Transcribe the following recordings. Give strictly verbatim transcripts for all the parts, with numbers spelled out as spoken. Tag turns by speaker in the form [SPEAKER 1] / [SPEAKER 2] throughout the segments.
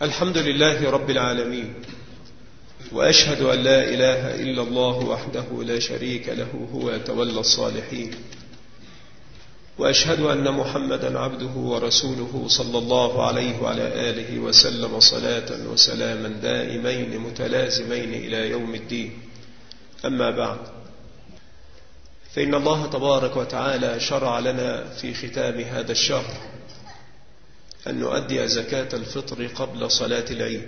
[SPEAKER 1] الحمد لله رب العالمين، وأشهد أن لا إله إلا الله وحده لا شريك له هو تولى الصالحين، وأشهد أن محمدا عبده ورسوله صلى الله عليه وعلى آله وسلم صلاة وسلاما دائمين متلازمين إلى يوم الدين. أما بعد، فإن الله تبارك وتعالى شرع لنا في ختام هذا الشهر أن نؤدي زكاة الفطر قبل صلاة العيد.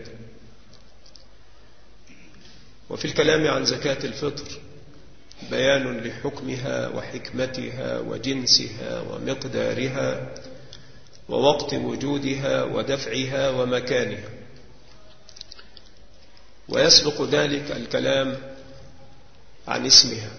[SPEAKER 1] وفي الكلام عن زكاة الفطر بيان لحكمها وحكمتها وجنسها ومقدارها ووقت وجودها ودفعها ومكانها، ويسبق ذلك الكلام عن اسمها.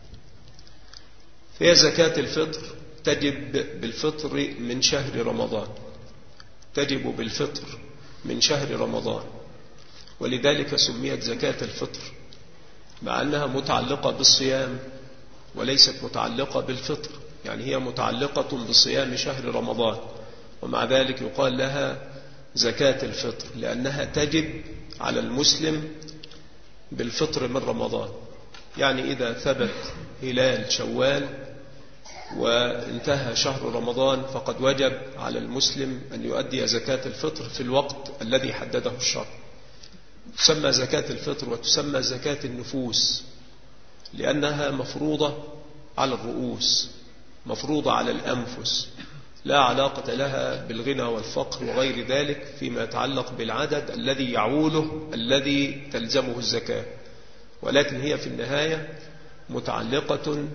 [SPEAKER 1] فهي زكاة الفطر تجب بالفطر من شهر رمضان، تجب بالفطر من شهر رمضان، ولذلك سميت زكاة الفطر، مع أنها متعلقة بالصيام وليست متعلقة بالفطر، يعني هي متعلقة بصيام شهر رمضان، ومع ذلك يقال لها زكاة الفطر لأنها تجب على المسلم بالفطر من رمضان. يعني إذا ثبت هلال شوال وانتهى شهر رمضان فقد وجب على المسلم أن يؤدي زكاة الفطر في الوقت الذي حدده الشرع. تسمى زكاة الفطر وتسمى زكاة النفوس لأنها مفروضة على الرؤوس، مفروضة على الأنفس، لا علاقة لها بالغنى والفقر وغير ذلك فيما يتعلق بالعدد الذي يعوله الذي تلزمه الزكاة، ولكن هي في النهاية متعلقة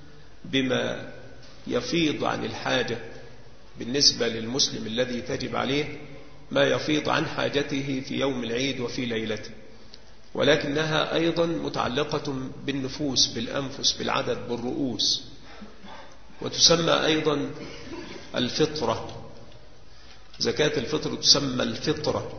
[SPEAKER 1] بما يفيض عن الحاجة بالنسبة للمسلم الذي تجب عليه، ما يفيض عن حاجته في يوم العيد وفي ليلته، ولكنها أيضا متعلقة بالنفوس، بالأنفس، بالعدد، بالرؤوس. وتسمى أيضا الفطرة، زكاة الفطر تسمى الفطرة،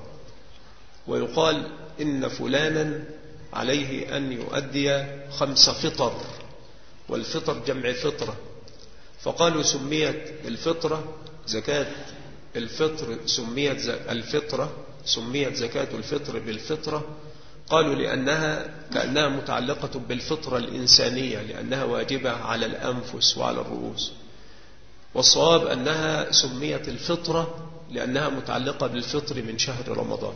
[SPEAKER 1] ويقال إن فلانا عليه أن يؤدي خمس فطر، والفطر جمع فطرة، فقالوا سميت الفطرة زكاة الفطر سميت الفطرة سميت زكاة الفطر بالفطرة، قالوا لأنها كأنها متعلقة بالفطرة الإنسانية، لأنها واجبة على الأنفس وعلى الرؤوس. والصواب أنها سميت الفطرة لأنها متعلقة بالفطر من شهر رمضان.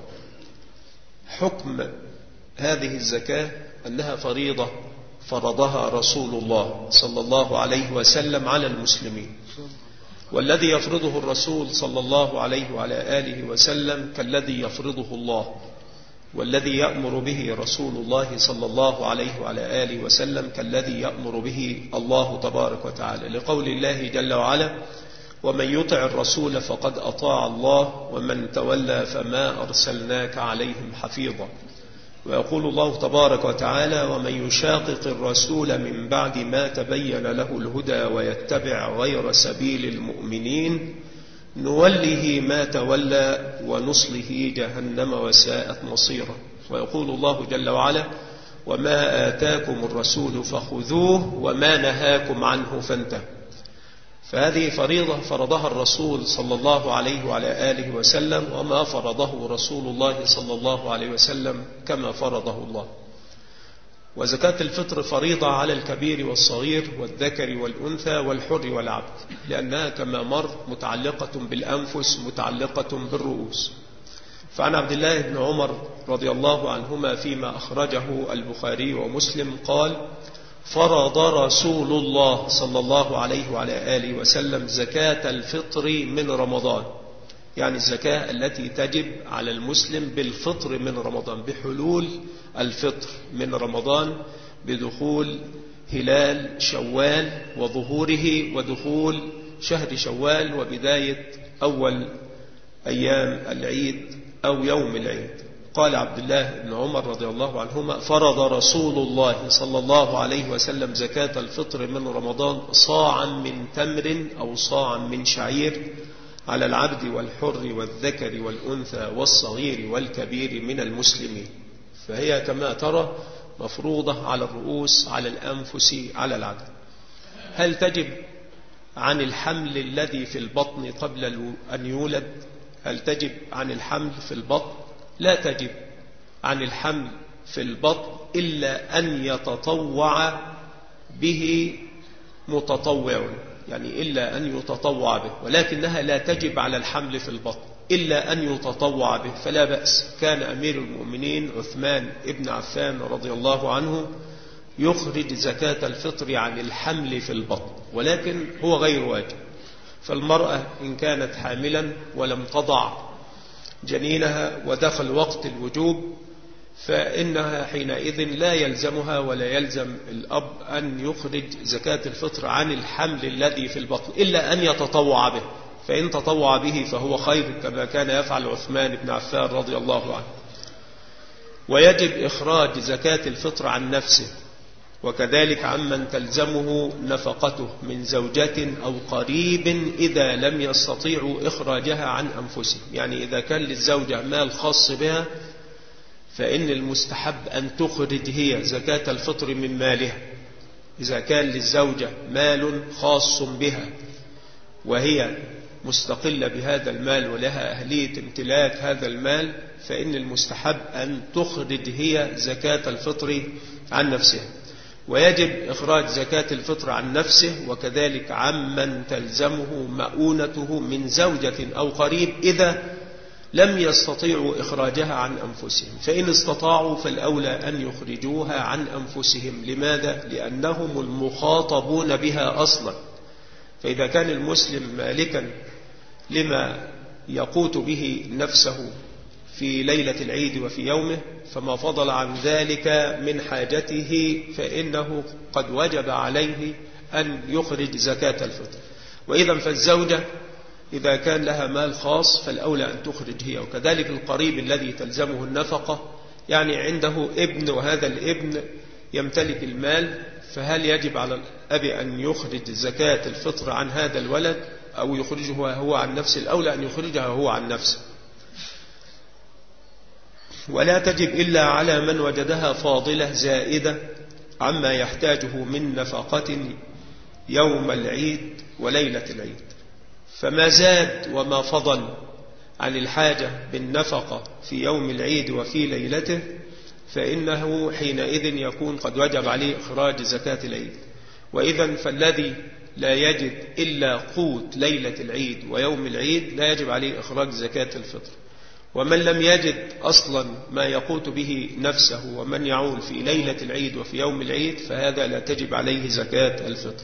[SPEAKER 1] حكم هذه الزكاة أنها فريضة فرضها رسول الله صلى الله عليه وسلم على المسلمين، والذي يفرضه الرسول صلى الله عليه وعلى آله وسلم كالذي يفرضه الله، والذي يأمر به رسول الله صلى الله عليه وعلى آله وسلم كالذي يأمر به الله تبارك وتعالى، لقول الله جل وعلا: ومن يطع الرسول فقد أطاع الله ومن تولى فما أرسلناك عليهم حفيظا. ويقول الله تبارك وتعالى: ومن يشاقق الرسول من بعد ما تبين له الهدى ويتبع غير سبيل المؤمنين نوله ما تولى ونصله جهنم وساءت مصيرا. ويقول الله جل وعلا: وما آتاكم الرسول فخذوه وما نهاكم عنه فانتهوا. فهذه فريضة فرضها الرسول صلى الله عليه وعلى آله وسلم، وما فرضه رسول الله صلى الله عليه وسلم كما فرضه الله. وزكاة الفطر فريضة على الكبير والصغير والذكر والأنثى والحر والعبد، لأنها كما مر متعلقة بالأنفس، متعلقة بالرؤوس. فعن عبد الله بن عمر رضي الله عنهما فيما أخرجه البخاري ومسلم قال: فرض رسول الله صلى الله عليه وعلى آله وسلم زكاة الفطر من رمضان، يعني الزكاة التي تجب على المسلم بالفطر من رمضان، بحلول الفطر من رمضان، بدخول هلال شوال وظهوره ودخول شهر شوال وبداية أول أيام العيد أو يوم العيد. قال عبد الله بن عمر رضي الله عنهما: فرض رسول الله صلى الله عليه وسلم زكاة الفطر من رمضان صاعا من تمر أو صاعا من شعير على العبد والحر والذكر والأنثى والصغير والكبير من المسلمين. فهي كما ترى مفروضة على الرؤوس، على الأنفس، على العدد. هل تجب عن الحمل الذي في البطن قبل أن يولد؟ هل تجب عن الحمل في البطن؟ لا تجب عن الحمل في البطن إلا أن يتطوع به متطوع، يعني إلا أن يتطوع به، ولكنها لا تجب على الحمل في البطن إلا أن يتطوع به، فلا بأس. كان أمير المؤمنين عثمان ابن عفان رضي الله عنه يخرج زكاة الفطر عن الحمل في البطن، ولكن هو غير واجب. فالمرأة إن كانت حاملا ولم تضع جنينها ودخل وقت الوجوب فإنها حينئذ لا يلزمها ولا يلزم الأب أن يخرج زكاة الفطر عن الحمل الذي في البطن إلا أن يتطوع به، فإن تطوع به فهو خير كما كان يفعل عثمان بن عفان رضي الله عنه. ويجب إخراج زكاة الفطر عن نفسه وكذلك عمن تلزمه نفقته من زوجة أو قريب إذا لم يستطيعوا إخراجها عن أنفسهم. يعني إذا كان للزوجة مال خاص بها فإن المستحب أن تخرج هي زكاة الفطر من مالها. إذا كان للزوجة مال خاص بها وهي مستقلة بهذا المال ولها أهلية امتلاك هذا المال فإن المستحب أن تخرج هي زكاة الفطر عن نفسها. ويجب إخراج زكاة الفطر عن نفسه وكذلك عمن تلزمه مؤونته من زوجة أو قريب إذا لم يستطيعوا إخراجها عن أنفسهم، فإن استطاعوا فالأولى أن يخرجوها عن أنفسهم. لماذا؟ لأنهم المخاطبون بها أصلا. فإذا كان المسلم مالكا لما يقوت به نفسه في ليلة العيد وفي يومه فما فضل عن ذلك من حاجته فإنه قد وجب عليه أن يخرج زكاة الفطر. وإذا فالزوجة إذا كان لها مال خاص فالأولى أن تخرج هي، وكذلك القريب الذي تلزمه النفقة، يعني عنده ابن وهذا الابن يمتلك المال، فهل يجب على الأب أن يخرج زكاة الفطر عن هذا الولد أو يخرجها هو عن نفسه؟ الأولى أن يخرجها هو عن نفسه. ولا تجب إلا على من وجدها فاضلة زائدة عما يحتاجه من نفقة يوم العيد وليلة العيد. فما زاد وما فضل عن الحاجة بالنفقة في يوم العيد وفي ليلته فإنه حينئذ يكون قد وجب عليه إخراج زكاة العيد. وإذا فالذي لا يجد إلا قوت ليلة العيد ويوم العيد لا يجب عليه إخراج زكاة الفطر. ومن لم يجد أصلا ما يقوت به نفسه ومن يعول في ليلة العيد وفي يوم العيد فهذا لا تجب عليه زكاة الفطر.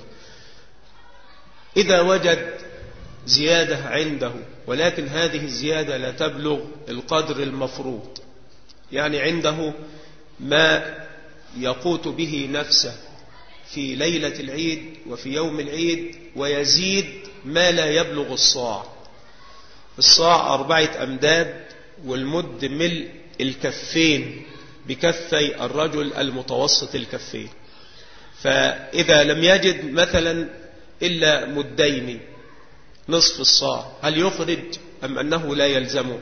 [SPEAKER 1] إذا وجد زيادة عنده ولكن هذه الزيادة لا تبلغ القدر المفروض، يعني عنده ما يقوت به نفسه في ليلة العيد وفي يوم العيد ويزيد ما لا يبلغ الصاع. الصاع أربعة أمداد والمد ملء الكفين بكفي الرجل المتوسط الكفين. فإذا لم يجد مثلا إلا مدين نصف الصاع هل يخرج أم أنه لا يلزمه؟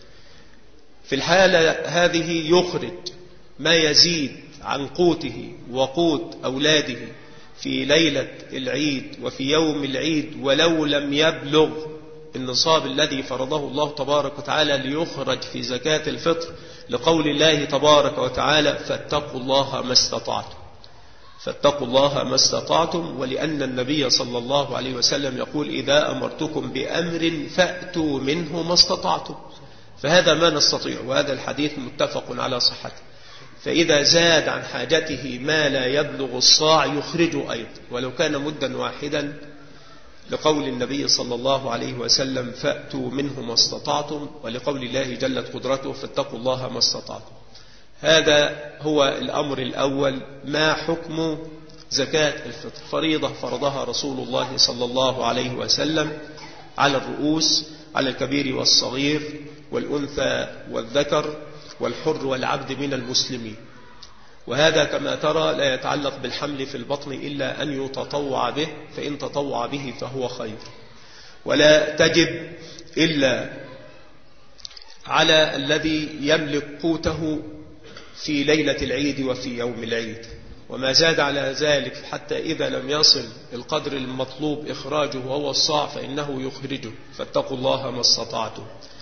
[SPEAKER 1] في الحالة هذه يخرج ما يزيد عن قوته وقوت أولاده في ليلة العيد وفي يوم العيد ولو لم يبلغ النصاب الذي فرضه الله تبارك وتعالى ليخرج في زكاة الفطر، لقول الله تبارك وتعالى فاتقوا الله ما استطعتم، فاتقوا الله ما استطعتم، ولأن النبي صلى الله عليه وسلم يقول إذا أمرتكم بأمر فأتوا منه ما استطعتم، فهذا ما نستطيع، وهذا الحديث متفق على صحته. فإذا زاد عن حاجته ما لا يبلغ الصاع يخرجه أيضا ولو كان مدا واحدا، لقول النبي صلى الله عليه وسلم فأتوا منه ما استطعتم، ولقول الله جلت قدرته فاتقوا الله ما استطعتم. هذا هو الأمر الأول. ما حكم زكاة الفطر؟ فريضة فرضها رسول الله صلى الله عليه وسلم على الرؤوس، على الكبير والصغير والأنثى والذكر والحر والعبد من المسلمين. وهذا كما ترى لا يتعلق بالحمل في البطن إلا أن يتطوع به، فإن تطوع به فهو خير. ولا تجب إلا على الذي يملك قوته في ليلة العيد وفي يوم العيد، وما زاد على ذلك حتى إذا لم يصل القدر المطلوب إخراجه وهو الصاع فإنه يخرجه، فاتقوا الله ما استطعتم.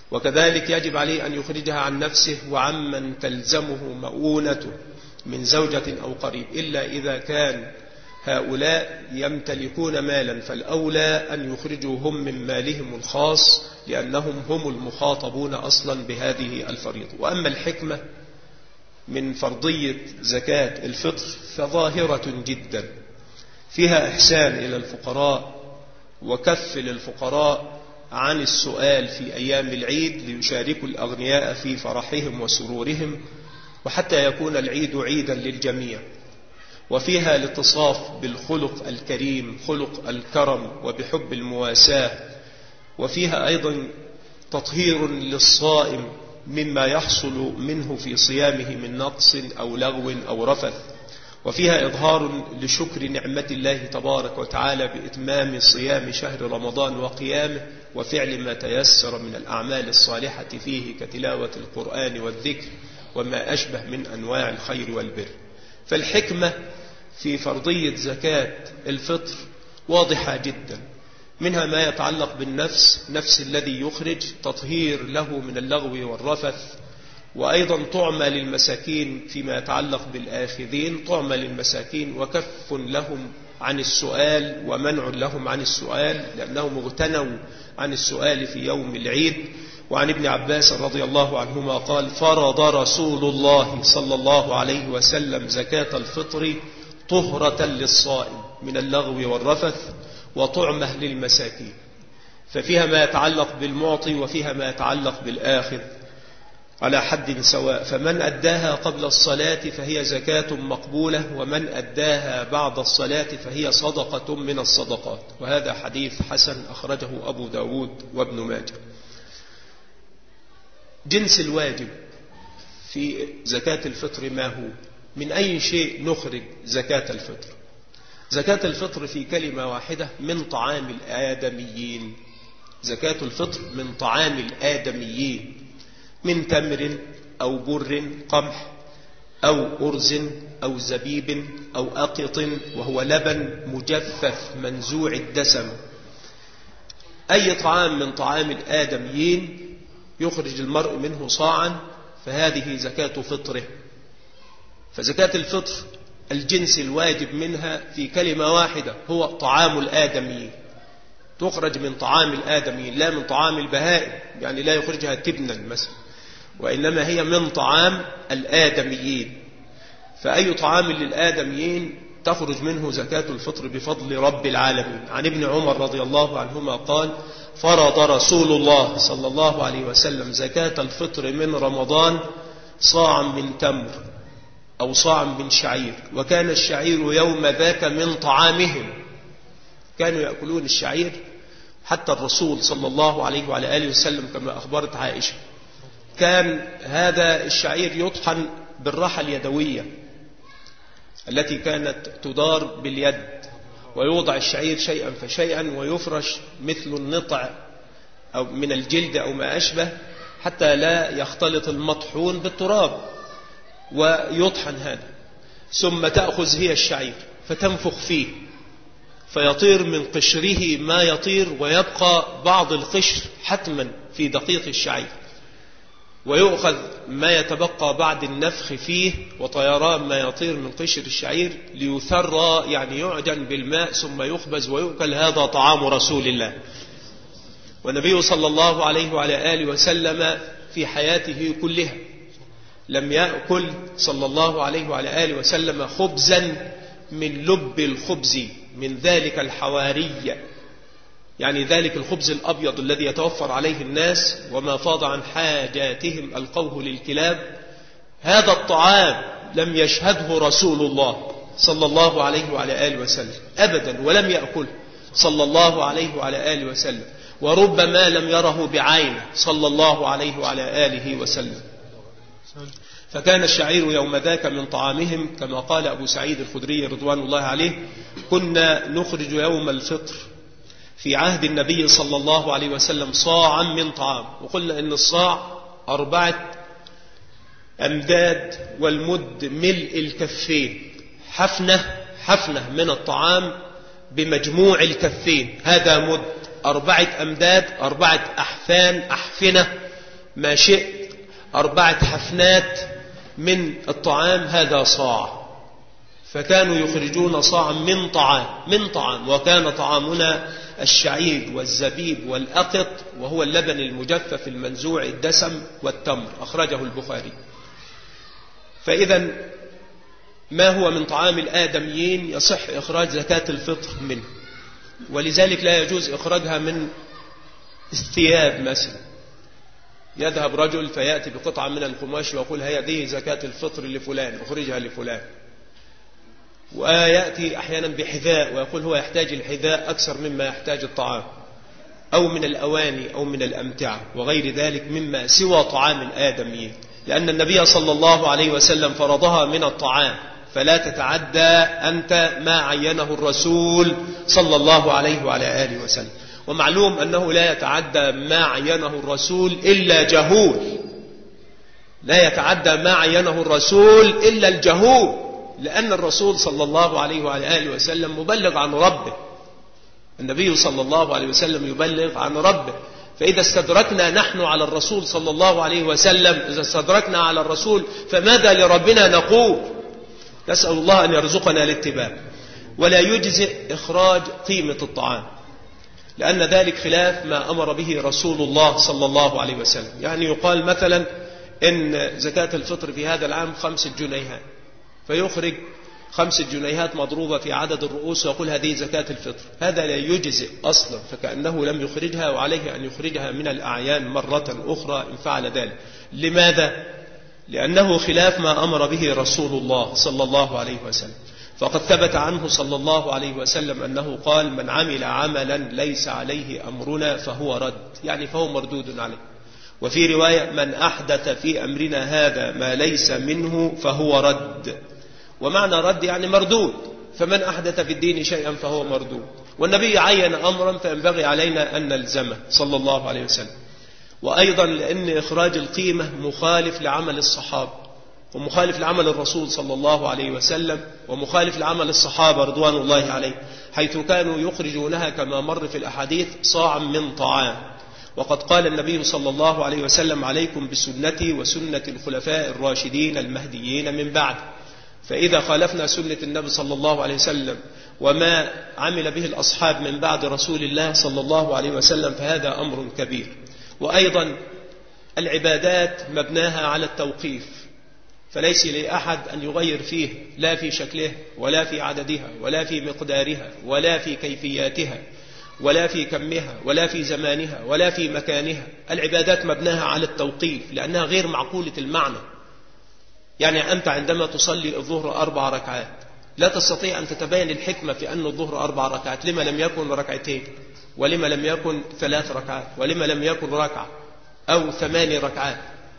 [SPEAKER 1] وكذلك يجب عليه أن يخرجها عن نفسه وعمن تلزمه مؤونته من زوجة أو قريب، إلا إذا كان هؤلاء يمتلكون مالا، فالأولى أن يخرجوا هم من مالهم الخاص، لأنهم هم المخاطبون أصلا بهذه الفريضة. وأما الحكمة من فرضية زكاة الفطر فظاهرة جدا، فيها إحسان إلى الفقراء وكف للفقراء عن السؤال في أيام العيد ليشاركوا الأغنياء في فرحهم وسرورهم، وحتى يكون العيد عيدا للجميع. وفيها الاتصاف بالخلق الكريم، خلق الكرم، وبحب المواساة. وفيها أيضا تطهير للصائم مما يحصل منه في صيامه من نقص أو لغو أو رفث. وفيها إظهار لشكر نعمة الله تبارك وتعالى بإتمام صيام شهر رمضان وقيامه، وفعل ما تيسر من الأعمال الصالحة فيه كتلاوة القرآن والذكر وما أشبه من أنواع الخير والبر. فالحكمة في فرضية زكاة الفطر واضحة جدا، منها ما يتعلق بالنفس، نفس الذي يخرج، تطهير له من اللغو والرفث، وأيضا طعمة للمساكين فيما يتعلق بالآخذين، طعمة للمساكين وكف لهم عن السؤال ومنع لهم عن السؤال لأنهم اغتنوا عن السؤال في يوم العيد. وعن ابن عباس رضي الله عنهما قال: فرض رسول الله صلى الله عليه وسلم زكاة الفطر طهرة للصائم من اللغو والرفث وطعمة للمساكين. ففيها ما يتعلق بالمعطي وفيها ما يتعلق بالآخذ على حد سواء، فمن أداها قبل الصلاة فهي زكاة مقبولة، ومن أداها بعد الصلاة فهي صدقة من الصدقات. وهذا حديث حسن أخرجه أبو داود وابن ماجه. جنس الواجب في زكاة الفطر ما هو؟ من أي شيء نخرج زكاة الفطر؟ زكاة الفطر في كلمة واحدة من طعام الآدميين. زكاة الفطر من طعام الآدميين، من تمر أو بر قمح أو أرز أو زبيب أو أقط، وهو لبن مجفف منزوع الدسم. أي طعام من طعام الآدميين يخرج المرء منه صاعا فهذه زكاة فطره. فزكاة الفطر الجنس الواجب منها في كلمة واحدة هو طعام الآدميين، تخرج من طعام الآدميين لا من طعام البهائم، يعني لا يخرجها تبنا مثلا، وإنما هي من طعام الآدميين. فأي طعام للآدميين تخرج منه زكاة الفطر بفضل رب العالمين. عن ابن عمر رضي الله عنهما قال: فرض رسول الله صلى الله عليه وسلم زكاة الفطر من رمضان صاعا من تمر أو صاعا من شعير، وكان الشعير يوم ذاك من طعامهم، كانوا يأكلون الشعير حتى الرسول صلى الله عليه وعلى آله وسلم كما أخبرت عائشة كان هذا الشعير يطحن بالراحة اليدوية التي كانت تدار باليد، ويوضع الشعير شيئا فشيئا ويفرش مثل النطع أو من الجلد أو ما أشبه حتى لا يختلط المطحون بالتراب، ويطحن هذا، ثم تأخذ هي الشعير فتنفخ فيه فيطير من قشره ما يطير، ويبقى بعض القشر حتما في دقيق الشعير، ويؤخذ ما يتبقى بعد النفخ فيه وطيران ما يطير من قشر الشعير ليثرى، يعني يعجن بالماء ثم يخبز ويؤكل. هذا طعام رسول الله. والنبي صلى الله عليه وعلى آله وسلم في حياته كلها لم يأكل صلى الله عليه وعلى آله وسلم خبزا من لب الخبز، من ذلك الحواري، يعني ذلك الخبز الأبيض الذي يتوفر عليه الناس وما فاض عن حاجاتهم ألقوه للكلاب. هذا الطعام لم يشهده رسول الله صلى الله عليه وعلى آله وسلم أبدا، ولم يأكل صلى الله عليه وعلى آله وسلم، وربما لم يره بعينه صلى الله عليه وعلى آله وسلم. فكان الشعير يوم ذاك من طعامهم، كما قال أبو سعيد الخدري رضوان الله عليه: كنا نخرج يوم الفطر في عهد النبي صلى الله عليه وسلم صاعا من طعام. وقلنا إن الصاع أربعة أمداد، والمد ملء الكفين، حفنة حفنة من الطعام بمجموع الكفين، هذا مد. أربعة أمداد، أربعة أحفان أحفنة ما شئت أربعة حفنات من الطعام هذا صاع. فكانوا يخرجون صاعا من طعام من طعام وكان طعامنا الشعير والزبيب والأقط وهو اللبن المجفف المنزوع الدسم والتمر. أخرجه البخاري. فإذا ما هو من طعام الآدميين يصح إخراج زكاة الفطر منه، ولذلك لا يجوز إخراجها من الثياب مثلا. يذهب رجل فيأتي بقطعة من القماش ويقول هذه زكاة الفطر لفلان أخرجها لفلان، ويأتي أحيانا بحذاء ويقول هو يحتاج الحذاء أكثر مما يحتاج الطعام، أو من الأواني أو من الأمتعة وغير ذلك مما سوى طعام الآدميين، لأن النبي صلى الله عليه وسلم فرضها من الطعام، فلا تتعدى أنت ما عينه الرسول صلى الله عليه وعلى آله وسلم. ومعلوم أنه لا يتعدى ما عينه الرسول إلا جهول، لا يتعدى ما عينه الرسول إلا الجهول، لأن الرسول صلى الله عليه وعلى آله وسلم مبلغ عن ربه. النبي صلى الله عليه وسلم يبلغ عن ربه. فإذا استدركنا نحن على الرسول صلى الله عليه وسلم، إذا استدركنا على الرسول فماذا لربنا نقول؟ نسأل الله أن يرزقنا الاتباع. ولا يجزئ إخراج قيمة الطعام، لأن ذلك خلاف ما أمر به رسول الله صلى الله عليه وسلم. يعني يقال مثلا إن زكاة الفطر في هذا العام خمسة جنيهات، فيخرج خمسة جنيهات مضروبة في عدد الرؤوس ويقول هذه زكاة الفطر. هذا لا يجزئ أصلا، فكأنه لم يخرجها، وعليه أن يخرجها من الأعيان مرة أخرى إن فعل ذلك. لماذا؟ لأنه خلاف ما أمر به رسول الله صلى الله عليه وسلم. فقد ثبت عنه صلى الله عليه وسلم أنه قال من عمل عملا ليس عليه أمرنا فهو رد، يعني فهو مردود عليه. وفي رواية من أحدث في أمرنا هذا ما ليس منه فهو رد. ومعنى رد يعني مردود، فمن أحدث في الدين شيئا فهو مردود. والنبي عين أمرا فينبغي علينا أن نلزمه صلى الله عليه وسلم. وأيضا لأن إخراج القيمة مخالف لعمل الصحابة، ومخالف لعمل الرسول صلى الله عليه وسلم، ومخالف لعمل الصحابة رضوان الله عليه، حيث كانوا يخرجونها كما مر في الأحاديث صاعا من طعام. وقد قال النبي صلى الله عليه وسلم عليكم بسنتي وسنة الخلفاء الراشدين المهديين من بعد. فإذا خالفنا سنة النبي صلى الله عليه وسلم وما عمل به الأصحاب من بعد رسول الله صلى الله عليه وسلم فهذا أمر كبير. وأيضا العبادات مبناها على التوقيف، فليس لأحد أن يغير فيه، لا في شكلها ولا في عددها ولا في مقدارها ولا في كيفياتها ولا في كمها ولا في زمانها ولا في مكانها. العبادات مبناها على التوقيف لأنها غير معقولة المعنى. يعني أنت عندما تصلي الظهر أربع ركعات لا تستطيع أن تتبين الحكمة في أن الظهر أربع ركعات، لما لم يكن ركعتين، ولما لم يكن ثلاث ركعات، ولما لم يكن ركعة أو ثماني ركعات.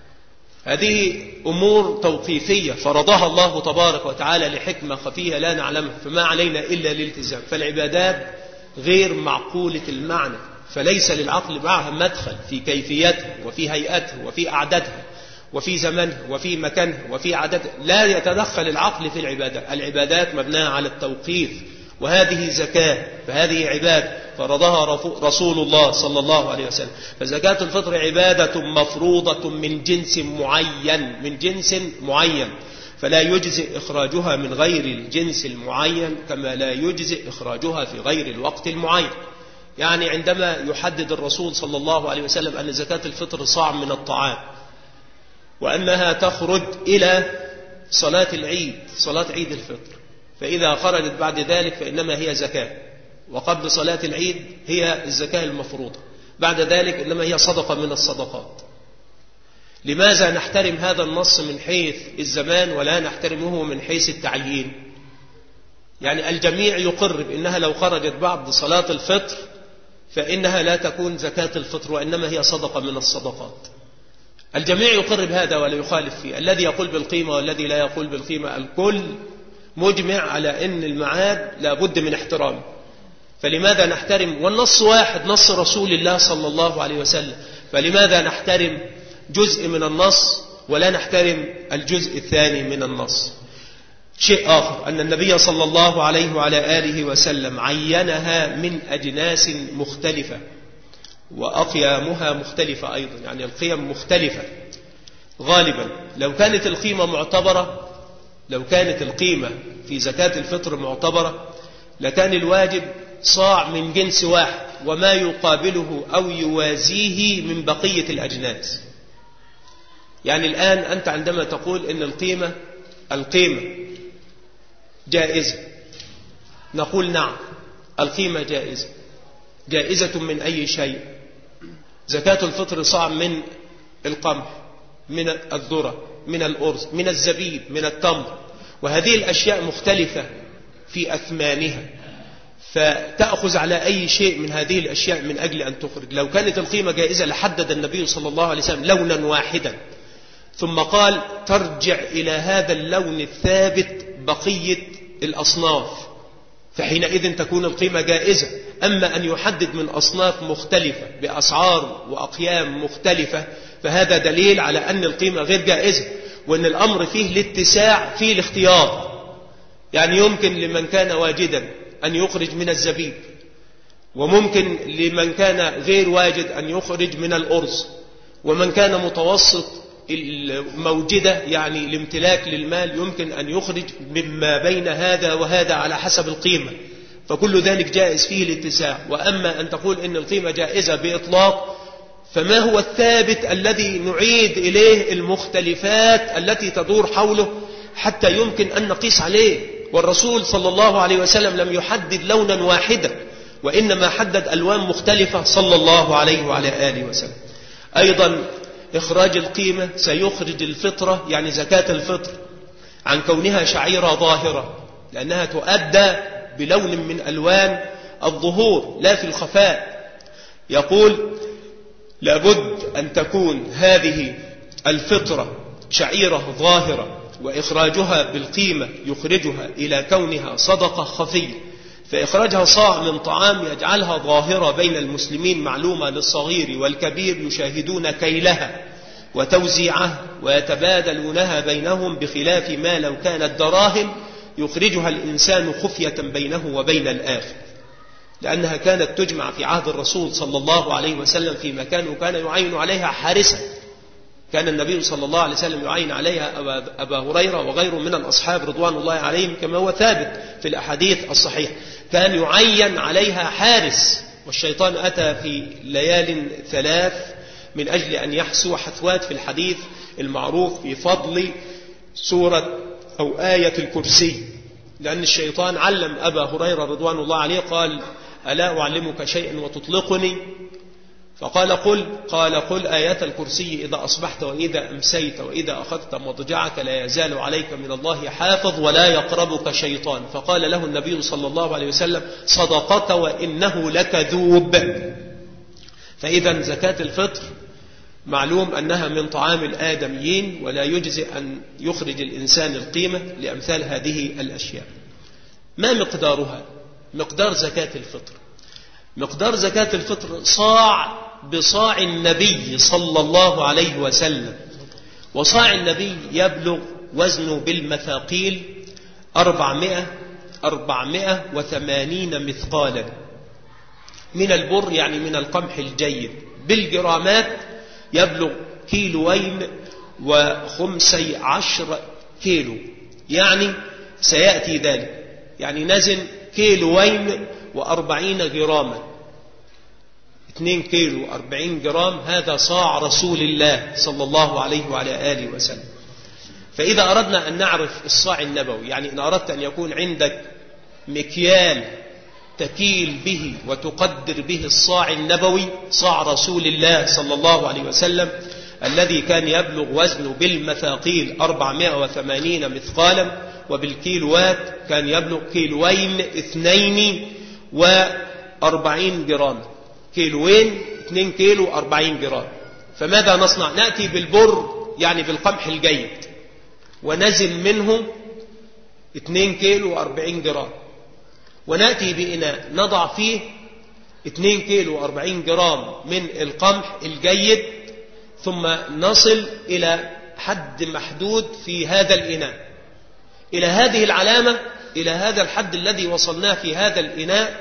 [SPEAKER 1] هذه أمور توقيفية فرضها الله تبارك وتعالى لحكمة خفية لا نعلمها، فما علينا إلا الالتزام. فالعبادات غير معقولة المعنى، فليس للعقل معها مدخل في كيفيتها وفي هيئتها وفي أعدادها وفي زمنها وفي مكانها وفي عددها. لا يتدخل العقل في العبادات. العبادات مبناها على التوقيف، وهذه زكاة، فهذه عبادة فرضها رسول الله صلى الله عليه وسلم. فزكاة الفطر عبادة مفروضة من جنس معين، من جنس معين، فلا يجزئ إخراجها من غير الجنس المعين، كما لا يجزئ إخراجها في غير الوقت المعين. يعني عندما يحدد الرسول صلى الله عليه وسلم أن زكاة الفطر صاع من الطعام، وأنها تخرج إلى صلاة العيد، صلاة عيد الفطر، فإذا خرجت بعد ذلك فإنما هي زكاة، وقبل صلاة العيد هي الزكاة المفروضة، بعد ذلك إنما هي صدقة من الصدقات. لماذا نحترم هذا النص من حيث الزمان ولا نحترمه من حيث التعيين؟ يعني الجميع يقر بأنها لو خرجت بعد صلاة الفطر فإنها لا تكون زكاة الفطر، وإنما هي صدقة من الصدقات. الجميع يقر بهذا ولا يخالف فيه، الذي يقول بالقيمة والذي لا يقول بالقيمة، الكل مجمع على أن المعاد لابد من احترامه. فلماذا نحترم؟ والنص واحد، نص رسول الله صلى الله عليه وسلم، فلماذا نحترم جزء من النص ولا نحترم الجزء الثاني من النص؟ شيء آخر أن النبي صلى الله عليه وعلى آله وسلم عينها من أجناس مختلفة، وأقيامها مختلفة أيضا، يعني القيم مختلفة غالبا. لو كانت القيمة معتبرة لو كانت القيمة في زكاة الفطر معتبرة لكان الواجب صاع من جنس واحد وما يقابله أو يوازيه من بقية الأجناس. يعني الآن أنت عندما تقول إن القيمة القيمة جائزة، نقول نعم القيمة جائزة. جائزة من أي شيء؟ زكاة الفطر صاع من القمح، من الذرة، من الأرز، من الزبيب، من التمر، وهذه الأشياء مختلفة في أثمانها، فتأخذ على أي شيء من هذه الأشياء من أجل أن تخرج. لو كانت القيمة جائزة لحدد النبي صلى الله عليه وسلم لونا واحدا ثم قال ترجع إلى هذا اللون الثابت بقية الأصناف، فحينئذ تكون القيمة جائزة. أما أن يحدد من أصناف مختلفة بأسعار وأقيام مختلفة فهذا دليل على أن القيمة غير جائزة، وأن الأمر فيه الاتساع فيه الاختيار. يعني يمكن لمن كان واجدا أن يخرج من الزبيب، وممكن لمن كان غير واجد أن يخرج من الأرز، ومن كان متوسط الموجدة يعني الامتلاك للمال يمكن أن يخرج مما بين هذا وهذا على حسب القيمة، فكل ذلك جائز فيه الاتساع. وأما أن تقول إن القيمة جائزة بإطلاق فما هو الثابت الذي نعيد إليه المختلفات التي تدور حوله حتى يمكن أن نقيس عليه؟ والرسول صلى الله عليه وسلم لم يحدد لونا واحدا، وإنما حدد ألوان مختلفة صلى الله عليه وعلى آله وسلم. أيضا إخراج القيمة سيخرج الفطرة يعني زكاة الفطر عن كونها شعيرة ظاهرة، لأنها تؤدى بلون من ألوان الظهور لا في الخفاء. يقول لابد أن تكون هذه الفطرة شعيرة ظاهرة، وإخراجها بالقيمة يخرجها إلى كونها صدقة خفية، فإخراجها صاع من طعام يجعلها ظاهرة بين المسلمين معلومة للصغير والكبير، يشاهدون كيلها وتوزيعها ويتبادلونها بينهم، بخلاف ما لو كانت دراهم يخرجها الإنسان خفية بينه وبين الآخر، لأنها كانت تجمع في عهد الرسول صلى الله عليه وسلم في مكان وكان يعين عليها حارسا. كان النبي صلى الله عليه وسلم يعين عليها أبا هريرة وغيره من الأصحاب رضوان الله عليهم كما هو ثابت في الأحاديث الصحيحة، كان يعين عليها حارس، والشيطان أتى في ليال ثلاث من أجل أن يحسو حثوات في الحديث المعروف في فضل سورة أو آية الكرسي، لأن الشيطان علم أبا هريرة رضوان الله عليه قال ألا أعلمك شيئا وتطلقني؟ فقال قل قال قل آيات الكرسي إذا أصبحت وإذا أمسيت وإذا أخذت مضجعك لا يزال عليك من الله حافظ ولا يقربك شيطان. فقال له النبي صلى الله عليه وسلم صدقت وإنه لكذوب. فإذا زكاة الفطر معلوم أنها من طعام الآدميين، ولا يجزئ أن يخرج الإنسان القيمة لأمثال هذه الأشياء. ما مقدارها؟ مقدار زكاة الفطر مقدار زكاة الفطر صاع بصاع النبي صلى الله عليه وسلم، وصاع النبي يبلغ وزنه بالمثاقيل أربعمائة أربعمائة وثمانين مثقالا من البر، يعني من القمح الجيد. بالجرامات يبلغ كيلوين وخمسي عشر كيلو، يعني سيأتي ذلك، يعني نزن كيلوين وأربعين جراما، اثنين كيلو أربعين جرام، هذا صاع رسول الله صلى الله عليه وعلى آله وسلم. فإذا أردنا أن نعرف الصاع النبوي، يعني إن أردت أن يكون عندك مكيال تكيل به وتقدر به الصاع النبوي، صاع رسول الله صلى الله عليه وسلم الذي كان يبلغ وزنه بالمثاقيل أربعمائة وثمانين مثقالا، وبالكيلوات كان يبلغ كيلوين اثنين وأربعين جرام، كيلوين اثنين كيلو أربعين جرام. فماذا نصنع؟ نأتي بالبر يعني بالقمح الجيد ونزل منه اثنين كيلو أربعين جرام، ونأتي بإناء نضع فيه اثنين كيلو أربعين جرام من القمح الجيد، ثم نصل إلى حد محدود في هذا الإناء، إلى هذه العلامة، إلى هذا الحد الذي وصلناه في هذا الإناء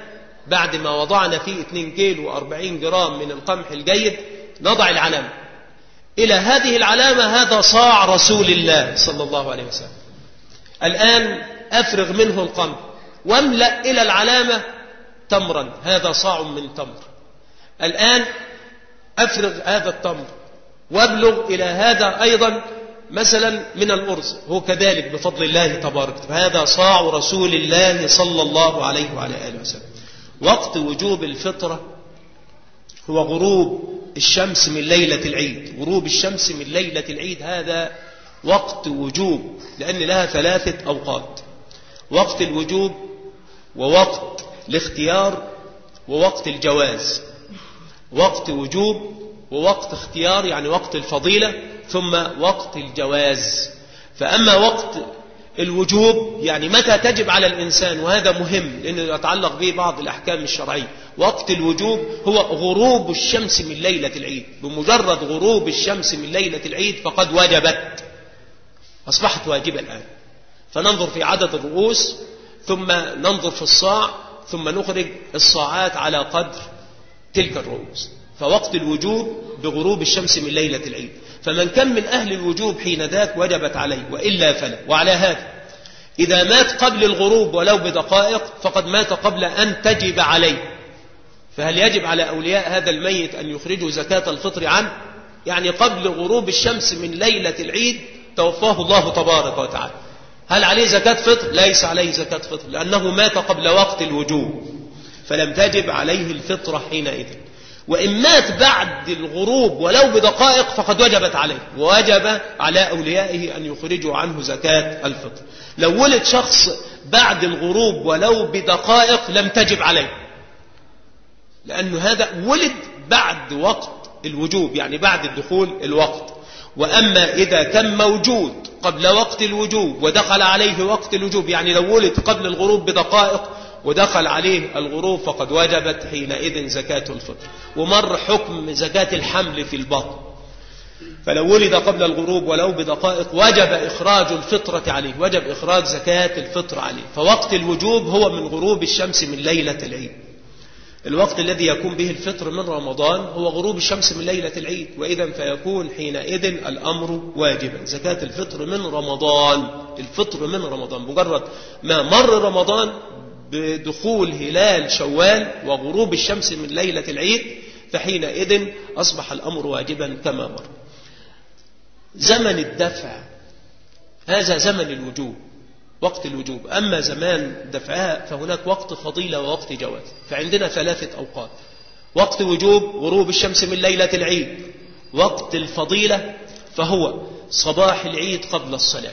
[SPEAKER 1] بعد ما وضعنا فيه اثنين كيلو وأربعين جرام من القمح الجيد نضع العلامة. إلى هذه العلامة هذا صاع رسول الله صلى الله عليه وسلم. الآن أفرغ منه القمح واملأ إلى العلامة تمرا، هذا صاع من تمر. الآن أفرغ هذا التمر وابلغ إلى هذا أيضا مثلا من الأرز، هو كذلك بفضل الله تبارك. فهذا صاع رسول الله صلى الله عليه وعلى آله وسلم. وقت وجوب الفطرة هو غروب الشمس من ليلة العيد. غروب الشمس من ليلة العيد هذا وقت وجوب، لأن لها ثلاثة أوقات: وقت الوجوب، ووقت الاختيار، ووقت الجواز. وقت وجوب ووقت اختيار يعني وقت الفضيلة، ثم وقت الجواز. فأما وقت الوجوب يعني متى تجب على الإنسان، وهذا مهم لأنه يتعلق به بعض الأحكام الشرعية. وقت الوجوب هو غروب الشمس من ليلة العيد. بمجرد غروب الشمس من ليلة العيد فقد وجبت، أصبحت واجبة الآن. فننظر في عدد الرؤوس، ثم ننظر في الصاع، ثم نخرج الصاعات على قدر تلك الرؤوس. فوقت الوجوب بغروب الشمس من ليلة العيد. فمن كان من أهل الوجوب حين ذاك وجبت عليه، وإلا فلا. وعلى هذا إذا مات قبل الغروب ولو بدقائق فقد مات قبل أن تجب عليه. فهل يجب على أولياء هذا الميت أن يخرجوا زكاة الفطر عنه؟ يعني قبل غروب الشمس من ليلة العيد توفاه الله تبارك وتعالى، هل عليه زكاة فطر؟ ليس عليه زكاة فطر، لأنه مات قبل وقت الوجوب، فلم تجب عليه الفطرة حينئذ. وإن مات بعد الغروب ولو بدقائق فقد وجبت عليه، ووجب على أوليائه أن يخرجوا عنه زكاة الفطر. لو ولد شخص بعد الغروب ولو بدقائق لم تجب عليه، لأنه هذا ولد بعد وقت الوجوب، يعني بعد الدخول الوقت. وأما إذا كان موجود قبل وقت الوجوب ودخل عليه وقت الوجوب، يعني لو ولد قبل الغروب بدقائق ودخل عليه الغروب فقد وجبت حينئذ زكاة الفطر. ومر حكم زكاة الحمل في البطن، فلو ولد قبل الغروب ولو بدقائق وجب إخراج الفطرة عليه، وجب إخراج زكاة الفطر عليه. فوقت الوجوب هو من غروب الشمس من ليلة العيد. الوقت الذي يكون به الفطر من رمضان هو غروب الشمس من ليلة العيد، وإذا فيكون حينئذ الأمر واجبا. زكاة الفطر من رمضان، الفطر من رمضان، مجرد ما مر رمضان بدخول هلال شوال وغروب الشمس من ليلة العيد فحينئذ أصبح الأمر واجبا كما مر. زمن الدفع هذا زمن الوجوب، وقت الوجوب. أما زمان دفعها فهناك وقت فضيلة ووقت جواز. فعندنا ثلاثة أوقات: وقت وجوب غروب الشمس من ليلة العيد. وقت الفضيلة فهو صباح العيد قبل الصلاة،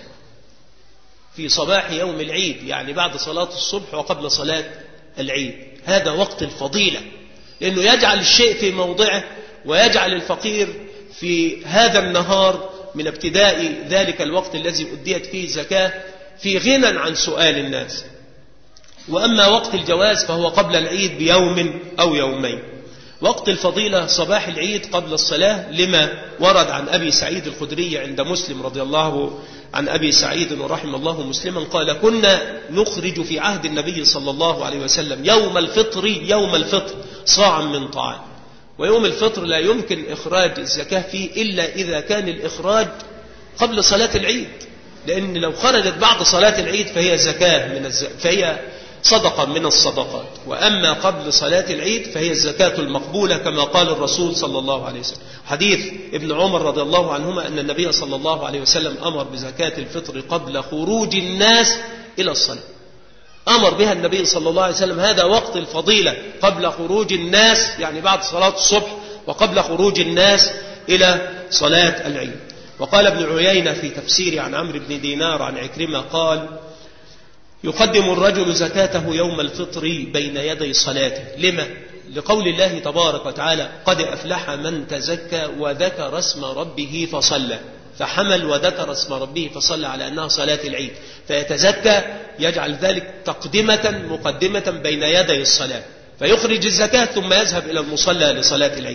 [SPEAKER 1] في صباح يوم العيد يعني بعد صلاة الصبح وقبل صلاة العيد، هذا وقت الفضيلة، لأنه يجعل الشيء في موضعه ويجعل الفقير في هذا النهار من ابتداء ذلك الوقت الذي أديت فيه زكاة في غنى عن سؤال الناس. وأما وقت الجواز فهو قبل العيد بيوم أو يومين. وقت الفضيلة صباح العيد قبل الصلاة، لما ورد عن أبي سعيد الخدري عند مسلم رضي الله عن أبي سعيد ورحم الله مسلما قال: كنا نخرج في عهد النبي صلى الله عليه وسلم يوم الفطر يوم الفطر صاعا من طعام. ويوم الفطر لا يمكن إخراج الزكاة فيه إلا إذا كان الإخراج قبل صلاة العيد، لأن لو خرجت بعد صلاة العيد فهي زكاة من الز... فهي صدقة من الصدقات. وأما قبل صلاة العيد فهي الزكاة المقبولة كما قال الرسول صلى الله عليه وسلم. حديث ابن عمر رضي الله عنهما أن النبي صلى الله عليه وسلم أمر بزكاة الفطر قبل خروج الناس إلى الصلاة، أمر بها النبي صلى الله عليه وسلم. هذا وقت الفضيلة قبل خروج الناس، يعني بعد صلاة الصبح وقبل خروج الناس إلى صلاة العيد. وقال ابن عيينة في تفسير عن عمرو بن دينار عن عكرمة قال: يقدم الرجل زكاته يوم الفطر بين يدي صلاته. لما؟ لقول الله تبارك وتعالى: قد أفلح من تزكى وذكر اسم ربه فصلى. فحمل وذكر اسم ربه فصلى على أنها صلاة العيد، فيتزكى يجعل ذلك تقدمة مقدمة بين يدي الصلاة، فيخرج الزكاة ثم يذهب إلى المصلى لصلاة العيد.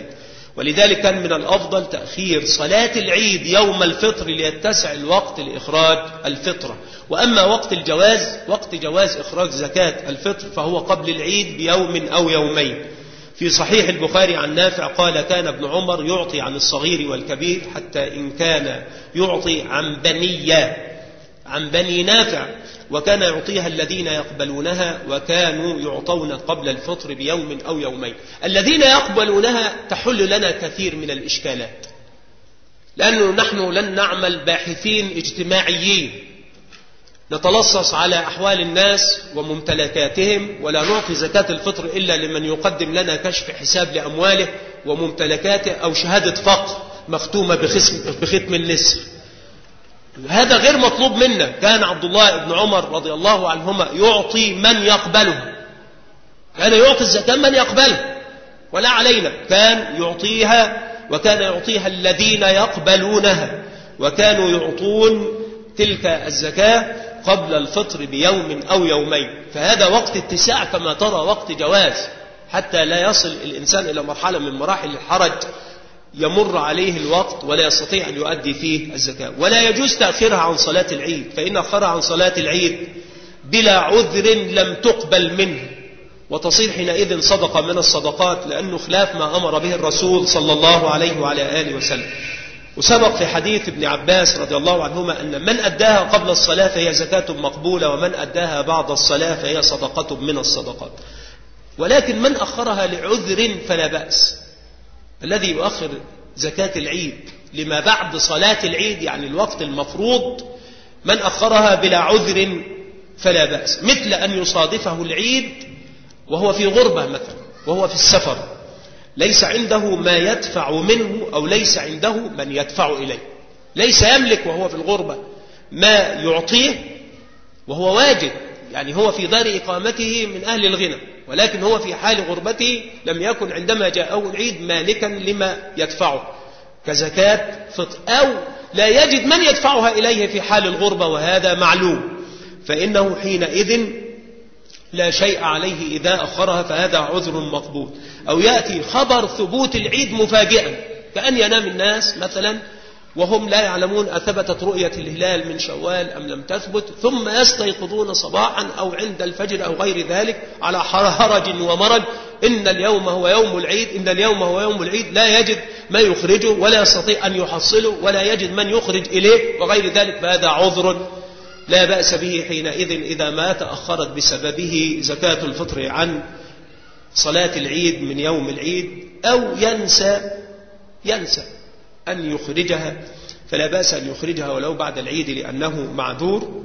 [SPEAKER 1] ولذلك كان من الأفضل تأخير صلاة العيد يوم الفطر ليتسع الوقت لإخراج الفطرة. وأما وقت الجواز، وقت جواز إخراج زكاة الفطر فهو قبل العيد بيوم أو يومين. في صحيح البخاري عن نافع قال: كان ابن عمر يعطي عن الصغير والكبير حتى إن كان يعطي عن بني عن بني نافع، وكان يعطيها الذين يقبلونها، وكانوا يعطون قبل الفطر بيوم أو يومين. الذين يقبلونها تحل لنا كثير من الإشكالات، لأنه نحن لن نعمل باحثين اجتماعيين نتلصص على أحوال الناس وممتلكاتهم، ولا نعطي زكاة الفطر إلا لمن يقدم لنا كشف حساب لأمواله وممتلكاته أو شهادة فقر مختومة بختم النسر. هذا غير مطلوب منا. كان عبد الله بن عمر رضي الله عنهما يعطي من يقبله، كان يعطي الزكاة من يقبله ولا علينا، كان يعطيها، وكان يعطيها الذين يقبلونها، وكانوا يعطون تلك الزكاة قبل الفطر بيوم أو يومين. فهذا وقت اتساع كما ترى، وقت جواز، حتى لا يصل الإنسان إلى مرحلة من مراحل الحرج يمر عليه الوقت ولا يستطيع أن يؤدي فيه الزكاة. ولا يجوز تأخيرها عن صلاة العيد، فإن أخرها عن صلاة العيد بلا عذر لم تقبل منه، وتصير حينئذ صدقة من الصدقات، لأنه خلاف ما أمر به الرسول صلى الله عليه وعلى آله وسلم. وسبق في حديث ابن عباس رضي الله عنهما أن من أداها قبل الصلاة فهي زكاة مقبولة، ومن أداها بعد الصلاة فهي صدقة من الصدقات. ولكن من أخرها لعذر فلا بأس. الذي يؤخر زكاة العيد لما بعد صلاة العيد، يعني الوقت المفروض، من أخرها بلا عذر فلا بأس، مثل أن يصادفه العيد وهو في غربة مثلا، وهو في السفر، ليس عنده ما يدفع منه، أو ليس عنده من يدفع إليه، ليس يملك وهو في الغربة ما يعطيه وهو واجد، يعني هو في دار إقامته من أهل الغنى، ولكن هو في حال غربته لم يكن عندما جاءه العيد مالكا لما يدفعه كزكاة فطر، أو لا يجد من يدفعها إليه في حال الغربة، وهذا معلوم، فإنه حينئذ لا شيء عليه إذا أخرها، فهذا عذر مقبول. أو يأتي خبر ثبوت العيد مفاجئا، كأن ينام الناس مثلا وهم لا يعلمون أثبتت رؤية الهلال من شوال أم لم تثبت، ثم يستيقظون صباحا أو عند الفجر أو غير ذلك على هرج ومرج، إن اليوم هو يوم العيد، إن اليوم هو يوم العيد، لا يجد ما يخرجه ولا يستطيع أن يحصله ولا يجد من يخرج إليه وغير ذلك، فهذا عذر لا بأس به حينئذ إذا ما تأخرت بسببه زكاة الفطر عن صلاة العيد من يوم العيد، أو ينسى ينسى أن يخرجها، فلا بأس أن يخرجها ولو بعد العيد لأنه معذور.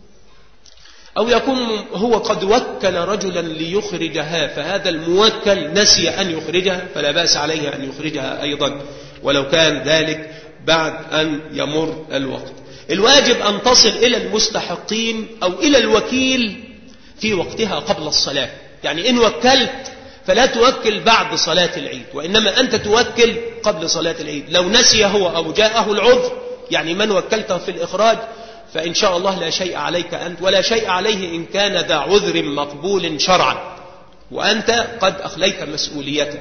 [SPEAKER 1] أو يكون هو قد وكل رجلا ليخرجها، فهذا الموكل نسي أن يخرجها، فلا بأس عليه أن يخرجها أيضا ولو كان ذلك بعد أن يمر الوقت. الواجب أن تصل إلى المستحقين أو إلى الوكيل في وقتها قبل الصلاة، يعني إن وكلت فلا توكل بعد صلاة العيد، وإنما أنت توكل قبل صلاة العيد. لو نسي هو أو جاءه العذر، يعني من وكلته في الإخراج، فإن شاء الله لا شيء عليك أنت ولا شيء عليه إن كان ذا عذر مقبول شرعا، وأنت قد أخليت مسؤوليته.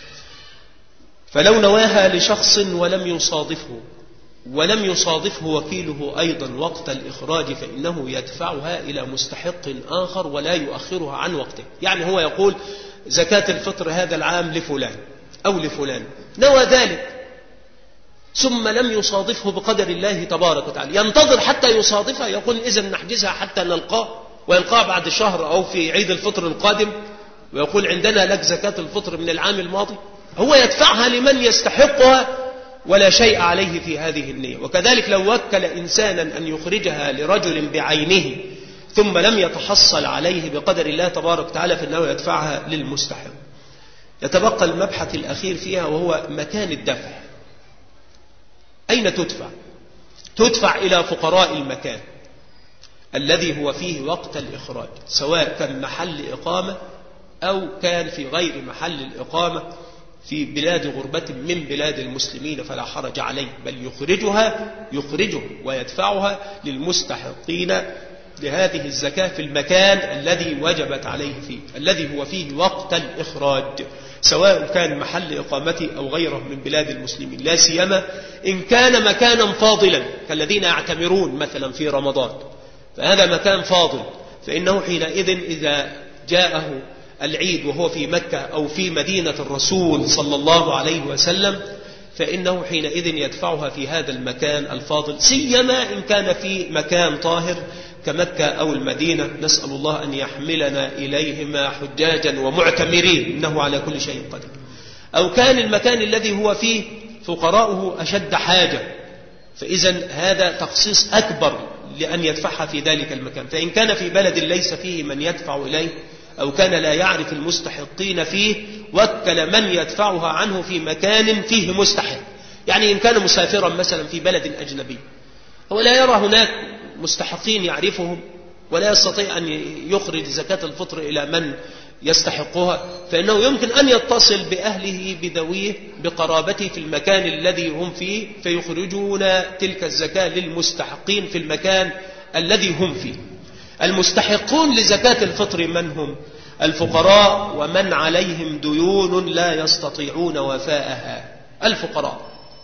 [SPEAKER 1] فلو نواها لشخص ولم يصادفه ولم يصادفه وكيله أيضا وقت الإخراج، فإنه يدفعها إلى مستحق آخر ولا يؤخرها عن وقته. يعني هو يقول زكاة الفطر هذا العام لفلان أو لفلان، نوى ذلك ثم لم يصادفه بقدر الله تبارك وتعالى، ينتظر حتى يصادفها، يقول إذن نحجزها حتى نلقاه، ويلقاه بعد شهر أو في عيد الفطر القادم، ويقول عندنا لك زكاة الفطر من العام الماضي. هو يدفعها لمن يستحقها ولا شيء عليه في هذه النية. وكذلك لو وكل إنسانا أن يخرجها لرجل بعينه ثم لم يتحصل عليه بقدر الله تبارك وتعالى، فإنه يدفعها للمستحق. يتبقى المبحث الأخير فيها وهو مكان الدفع. أين تدفع؟ تدفع إلى فقراء المكان الذي هو فيه وقت الإخراج، سواء كان محل إقامة أو كان في غير محل الإقامة في بلاد غربة من بلاد المسلمين، فلا حرج عليه، بل يخرجها يخرجه ويدفعها للمستحقين لهذه الزكاة في المكان الذي وجبت عليه فيه، الذي هو فيه وقت الإخراج. سواء كان محل إقامته أو غيره من بلاد المسلمين، لا سيما إن كان مكانا فاضلا كالذين يعتمرون مثلا في رمضان، فهذا مكان فاضل، فإنه حينئذ إذا جاءه العيد وهو في مكة أو في مدينة الرسول صلى الله عليه وسلم فإنه حينئذ يدفعها في هذا المكان الفاضل، سيما إن كان في مكان طاهر كمكة أو المدينة. نسأل الله أن يحملنا إليهما حجاجا ومعتمرين، إنه على كل شيء قدير. أو كان المكان الذي هو فيه فقراؤه أشد حاجة، فإذا هذا تخصيص أكبر لأن يدفعها في ذلك المكان. فإن كان في بلد ليس فيه من يدفع إليه أو كان لا يعرف المستحقين فيه وكل من يدفعها عنه في مكان فيه مستحق. يعني إن كان مسافرا مثلا في بلد أجنبي هو لا يرى هناك مستحقين يعرفهم ولا يستطيع أن يخرج زكاة الفطر إلى من يستحقها، فإنه يمكن أن يتصل بأهله بذويه بقرابته في المكان الذي هم فيه فيخرجون تلك الزكاة للمستحقين في المكان الذي هم فيه. المستحقون لزكاة الفطر من هم؟ الفقراء ومن عليهم ديون لا يستطيعون وفاءها. الفقراء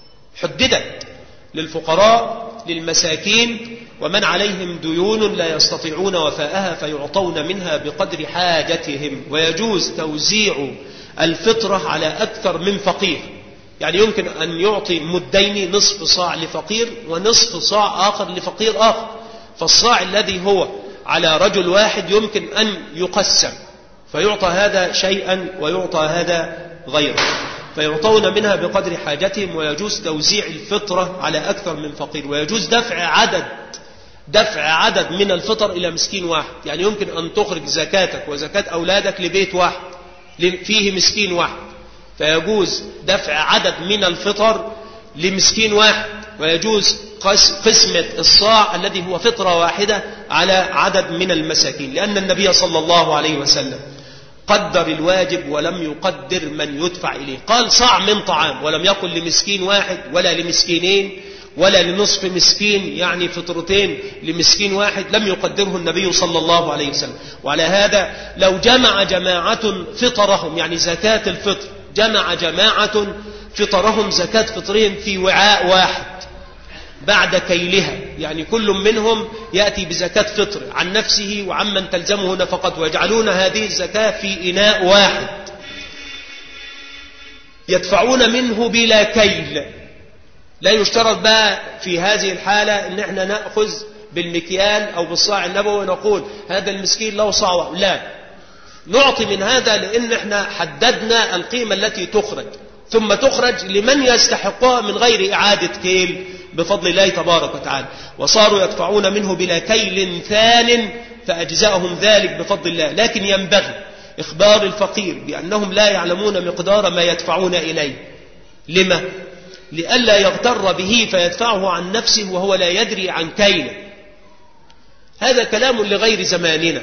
[SPEAKER 1] حددت للفقراء للمساكين ومن عليهم ديون لا يستطيعون وفاءها فيعطون منها بقدر حاجتهم، ويجوز توزيع الفطرة على أكثر من فقير. يعني يمكن أن يعطي مدين نصف صاع لفقير ونصف صاع آخر لفقير آخر، فالصاع الذي هو على رجل واحد يمكن أن يقسم فيعطى هذا شيئا ويعطى هذا غيره، فيعطون منها بقدر حاجتهم. ويجوز توزيع الفطرة على أكثر من فقير، ويجوز دفع عدد دفع عدد من الفطر إلى مسكين واحد. يعني يمكن أن تخرج زكاتك وزكاة أولادك لبيت واحد فيه مسكين واحد، فيجوز دفع عدد من الفطر لمسكين واحد، ويجوز قسمة الصاع الذي هو فطرة واحدة على عدد من المساكين، لأن النبي صلى الله عليه وسلم قدر الواجب ولم يقدر من يدفع إليه. قال صاع من طعام، ولم يقل لمسكين واحد ولا لمسكينين ولا لنصف مسكين، يعني فطرتين لمسكين واحد، لم يقدره النبي صلى الله عليه وسلم. وعلى هذا لو جمع جماعة فطرهم يعني زكاة الفطر، جمع جماعة فطرهم زكاة فطرهم في وعاء واحد بعد كيلها، يعني كل منهم يأتي بزكاة فطر عن نفسه وعمن تلزمه نفقته، ويجعلون هذه الزكاة في إناء واحد يدفعون منه بلا كيل. لا يشترط بقى في هذه الحالة ان احنا نأخذ بالمكيال او بالصاع النبوي ونقول هذا المسكين له صاع، لا، نعطي من هذا لان احنا حددنا القيمة التي تخرج، ثم تخرج لمن يستحقها من غير إعادة كيل بفضل الله تبارك وتعالى. وصاروا يدفعون منه بلا كيل ثان فأجزاهم ذلك بفضل الله. لكن ينبغي إخبار الفقير بأنهم لا يعلمون مقدار ما يدفعون إليه. لما؟ لئلا يغتر به فيدفعه عن نفسه وهو لا يدري عن كيله. هذا كلام لغير زماننا.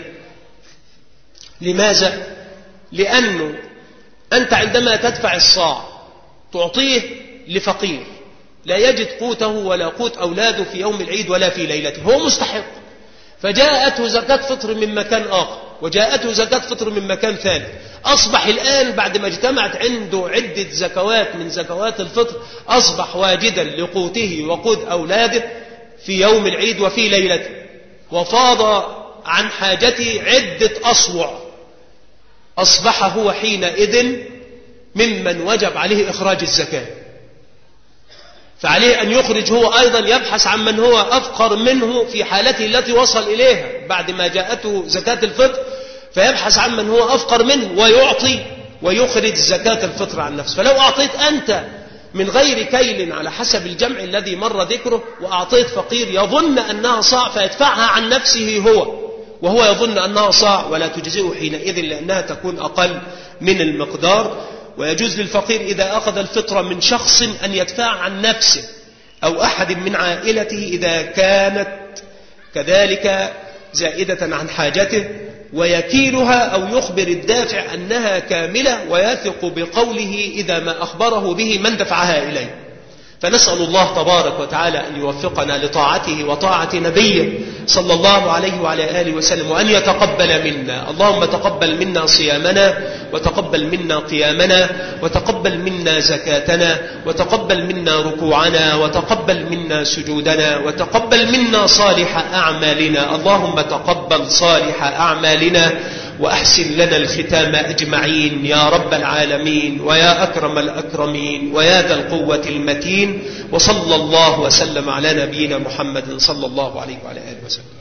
[SPEAKER 1] لماذا؟ لأنه أنت عندما تدفع الصاع تعطيه لفقير لا يجد قوته ولا قوت أولاده في يوم العيد ولا في ليلته، هو مستحق، فجاءته زكاة فطر من مكان آخر وجاءته زكاة فطر من مكان ثالث، أصبح الآن بعد ما اجتمعت عنده عدة زكوات من زكوات الفطر أصبح واجدا لقوته وقوت أولاده في يوم العيد وفي ليلته، وفاض عن حاجته عدة أصوع، أصبح هو حينئذ ممن وجب عليه إخراج الزكاة، فعليه أن يخرج هو أيضا، يبحث عن من هو أفقر منه في حالته التي وصل إليها بعد ما جاءته زكاة الفطر، فيبحث عن من هو أفقر منه ويعطي ويخرج زكاة الفطر عن نفسه. فلو أعطيت أنت من غير كيل على حسب الجمع الذي مر ذكره وأعطيت فقير يظن أنها صاع فيدفعها عن نفسه هو وهو يظن أنها صاع ولا تجزئه حينئذ لأنها تكون أقل من المقدار. ويجوز للفقير إذا أخذ الفطرة من شخص أن يدفع عن نفسه أو أحد من عائلته إذا كانت كذلك زائدة عن حاجته، ويكيلها أو يخبر الدافع أنها كاملة ويثق بقوله إذا ما أخبره به من دفعها إليه. فنسأل الله تبارك وتعالى أن يوفقنا لطاعته وطاعة نبيه صلى الله عليه وعلى آله وسلم، وأن يتقبل منا. اللهم تقبل منا صيامنا، وتقبل منا قيامنا، وتقبل منا زكاتنا، وتقبل منا ركوعنا، وتقبل منا سجودنا، وتقبل منا صالح أعمالنا. اللهم تقبل صالح أعمالنا وأحسن لنا الختام أجمعين يا رب العالمين، ويا أكرم الأكرمين، ويا ذا القوة المتين. وصلى الله وسلم على نبينا محمد صلى الله عليه وعلى آله وسلم.